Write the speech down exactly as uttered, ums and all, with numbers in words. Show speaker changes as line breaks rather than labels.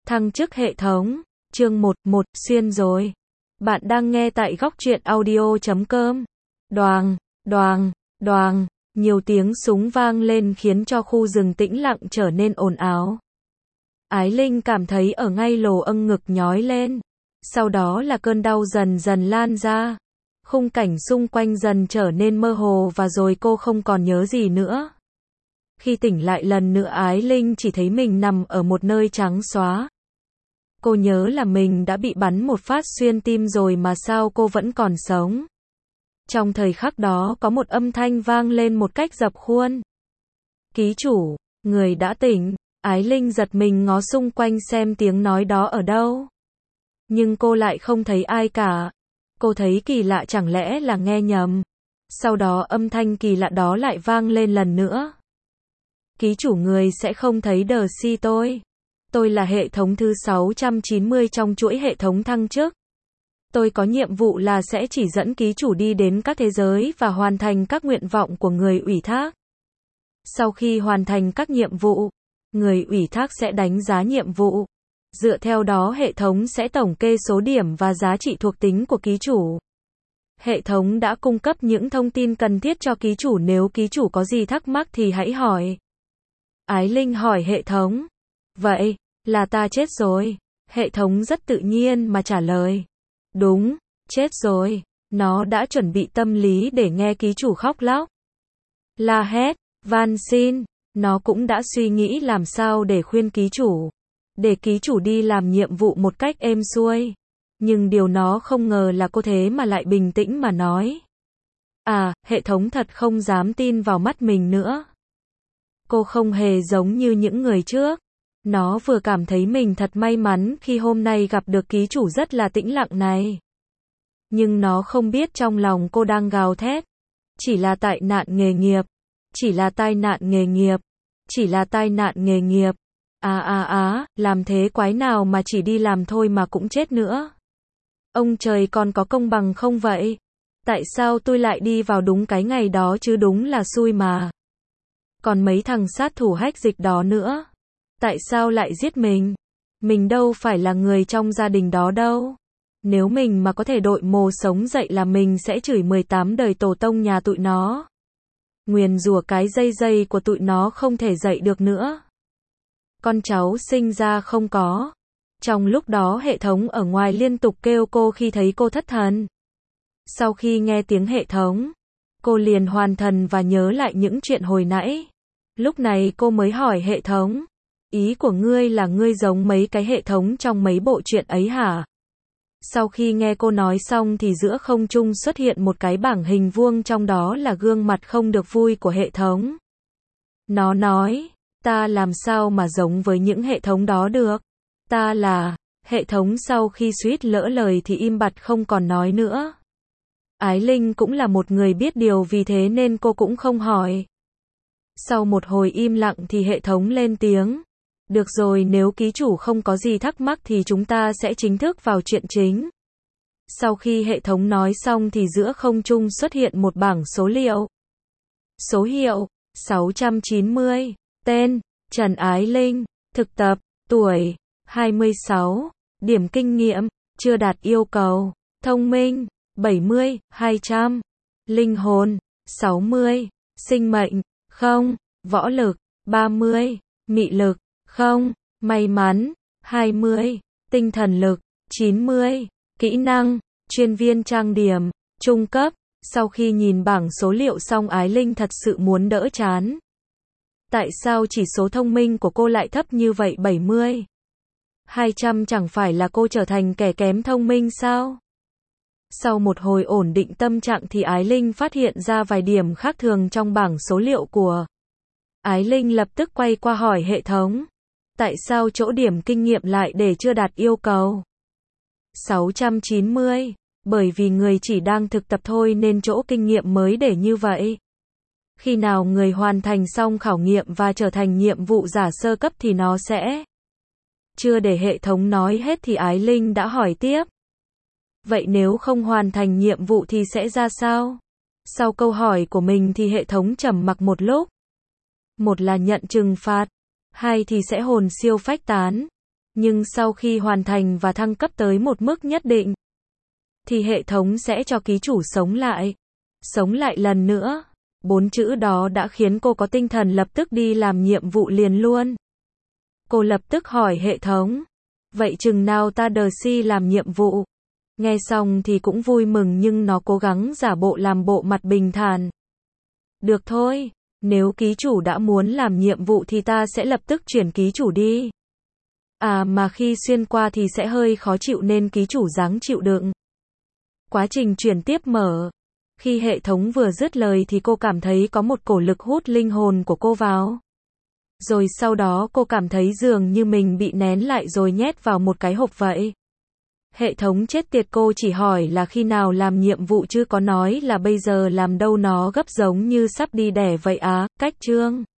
Thăng chức hệ thống, chương một, một, xuyên rồi. Bạn đang nghe tại góc truyện audio chấm com. Đoàng, đoàng, đoàng, nhiều tiếng súng vang lên khiến cho khu rừng tĩnh lặng trở nên ồn ào. Ái Linh cảm thấy ở ngay lồ âng ngực nhói lên. Sau đó là cơn đau dần dần lan ra. Khung cảnh xung quanh dần trở nên mơ hồ và rồi cô không còn nhớ gì nữa. Khi tỉnh lại lần nữa Ái Linh chỉ thấy mình nằm ở một nơi trắng xóa. Cô nhớ là mình đã bị bắn một phát xuyên tim rồi mà sao cô vẫn còn sống. Trong thời khắc đó có một âm thanh vang lên một cách dập khuôn. Ký chủ, người đã tỉnh. Ái Linh giật mình ngó xung quanh xem tiếng nói đó ở đâu. Nhưng cô lại không thấy ai cả. Cô thấy kỳ lạ, chẳng lẽ là nghe nhầm. Sau đó âm thanh kỳ lạ đó lại vang lên lần nữa. Ký chủ, người sẽ không thấy đờ si tôi. Tôi là hệ thống thứ sáu trăm chín mươi trong chuỗi hệ thống thăng chức. Tôi có nhiệm vụ là sẽ chỉ dẫn ký chủ đi đến các thế giới và hoàn thành các nguyện vọng của người ủy thác. Sau khi hoàn thành các nhiệm vụ, người ủy thác sẽ đánh giá nhiệm vụ. Dựa theo đó hệ thống sẽ tổng kê số điểm và giá trị thuộc tính của ký chủ. Hệ thống đã cung cấp những thông tin cần thiết cho ký chủ, nếu ký chủ có gì thắc mắc thì hãy hỏi. Ái Linh hỏi hệ thống. Vậy, là ta chết rồi. Hệ thống rất tự nhiên mà trả lời. Đúng, chết rồi. Nó đã chuẩn bị tâm lý để nghe ký chủ khóc lóc, la hét, van xin. Nó cũng đã suy nghĩ làm sao để khuyên ký chủ, để ký chủ đi làm nhiệm vụ một cách êm xuôi. Nhưng điều nó không ngờ là cô thế mà lại bình tĩnh mà nói. À, hệ thống thật không dám tin vào mắt mình nữa. Cô không hề giống như những người trước. Nó vừa cảm thấy mình thật may mắn khi hôm nay gặp được ký chủ rất là tĩnh lặng này. Nhưng nó không biết trong lòng cô đang gào thét. Chỉ là tai nạn nghề nghiệp. Chỉ là tai nạn nghề nghiệp. Chỉ là tai nạn nghề nghiệp. À à à, làm thế quái nào mà chỉ đi làm thôi mà cũng chết nữa. Ông trời còn có công bằng không vậy? Tại sao tôi lại đi vào đúng cái ngày đó chứ, đúng là xui mà. Còn mấy thằng sát thủ hách dịch đó nữa. Tại sao lại giết mình? Mình đâu phải là người trong gia đình đó đâu. Nếu mình mà có thể đội mồ sống dậy là mình sẽ chửi mười tám đời tổ tông nhà tụi nó. Nguyền rủa cái dây dây của tụi nó không thể dậy được nữa. Con cháu sinh ra không có. Trong lúc đó hệ thống ở ngoài liên tục kêu cô khi thấy cô thất thần. Sau khi nghe tiếng hệ thống, cô liền hoàn thần và nhớ lại những chuyện hồi nãy. Lúc này cô mới hỏi hệ thống. Ý của ngươi là ngươi giống mấy cái hệ thống trong mấy bộ truyện ấy hả? Sau khi nghe cô nói xong thì giữa không trung xuất hiện một cái bảng hình vuông, trong đó là gương mặt không được vui của hệ thống. Nó nói, ta làm sao mà giống với những hệ thống đó được? Ta là... Hệ thống sau khi suýt lỡ lời thì im bặt không còn nói nữa. Ái Linh cũng là một người biết điều, vì thế nên cô cũng không hỏi. Sau một hồi im lặng thì hệ thống lên tiếng. Được rồi, nếu ký chủ không có gì thắc mắc thì chúng ta sẽ chính thức vào chuyện chính. Sau khi hệ thống nói xong thì giữa không trung xuất hiện một bảng số liệu. Số hiệu sáu trăm chín mươi. Tên Trần Ái Linh. Thực tập tuổi hai mươi sáu. Điểm kinh nghiệm chưa đạt yêu cầu. Thông minh bảy mươi, hai trăm. Linh hồn sáu mươi. Sinh mệnh không. Võ lực ba mươi. Mị lực không. May mắn hai mươi. Tinh thần lực chín mươi. Kỹ năng chuyên viên trang điểm trung cấp. Sau khi nhìn bảng số liệu xong Ái Linh thật sự muốn đỡ chán. Tại sao chỉ số thông minh của cô lại thấp như vậy? Bảy mươi. hai trăm chẳng phải là cô trở thành kẻ kém thông minh sao? Sau một hồi ổn định tâm trạng thì Ái Linh phát hiện ra vài điểm khác thường trong bảng số liệu của. Ái Linh lập tức quay qua hỏi hệ thống. Tại sao chỗ điểm kinh nghiệm lại để chưa đạt yêu cầu? sáu trăm chín mươi. Bởi vì người chỉ đang thực tập thôi nên chỗ kinh nghiệm mới để như vậy. Khi nào người hoàn thành xong khảo nghiệm và trở thành nhiệm vụ giả sơ cấp thì nó sẽ... Chưa để hệ thống nói hết thì Ái Linh đã hỏi tiếp. Vậy nếu không hoàn thành nhiệm vụ thì sẽ ra sao? Sau câu hỏi của mình thì hệ thống trầm mặc một lúc. Một là nhận trừng phạt, hai thì sẽ hồn siêu phách tán. Nhưng sau khi hoàn thành và thăng cấp tới một mức nhất định, thì hệ thống sẽ cho ký chủ sống lại. Sống lại lần nữa. Bốn chữ đó đã khiến cô có tinh thần lập tức đi làm nhiệm vụ liền luôn. Cô lập tức hỏi hệ thống. Vậy chừng nào ta đờ si làm nhiệm vụ? Nghe xong thì cũng vui mừng nhưng nó cố gắng giả bộ làm bộ mặt bình thản. Được thôi, nếu ký chủ đã muốn làm nhiệm vụ thì ta sẽ lập tức chuyển ký chủ đi. À mà khi xuyên qua thì sẽ hơi khó chịu nên ký chủ ráng chịu đựng. Quá trình chuyển tiếp mở. Khi hệ thống vừa dứt lời thì cô cảm thấy có một cổ lực hút linh hồn của cô vào. Rồi sau đó cô cảm thấy dường như mình bị nén lại rồi nhét vào một cái hộp vậy. Hệ thống chết tiệt, cô chỉ hỏi là khi nào làm nhiệm vụ chứ có nói là bây giờ làm đâu, nó gấp giống như sắp đi đẻ vậy á. Cách chương